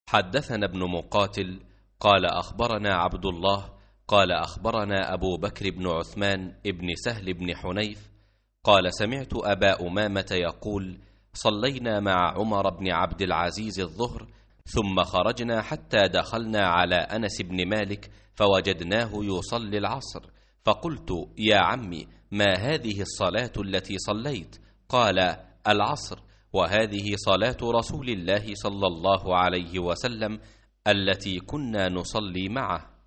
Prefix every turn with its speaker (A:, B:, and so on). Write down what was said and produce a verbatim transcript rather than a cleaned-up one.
A: حدثنا ابن مقاتل قال أخبرنا عبد الله قال أخبرنا أبو بكر بن عثمان ابن سهل بن حنيف قال سمعت أبا أمامة يقول صلينا مع عمر بن عبد العزيز الظهر ثم خرجنا حتى دخلنا على أنس بن مالك فوجدناه يصلي العصر، فقلت يا عمي ما هذه الصلاة التي صليت؟ قال العصر، وهذه صلاة رسول الله صلى الله عليه وسلم التي كنا نصلي معه.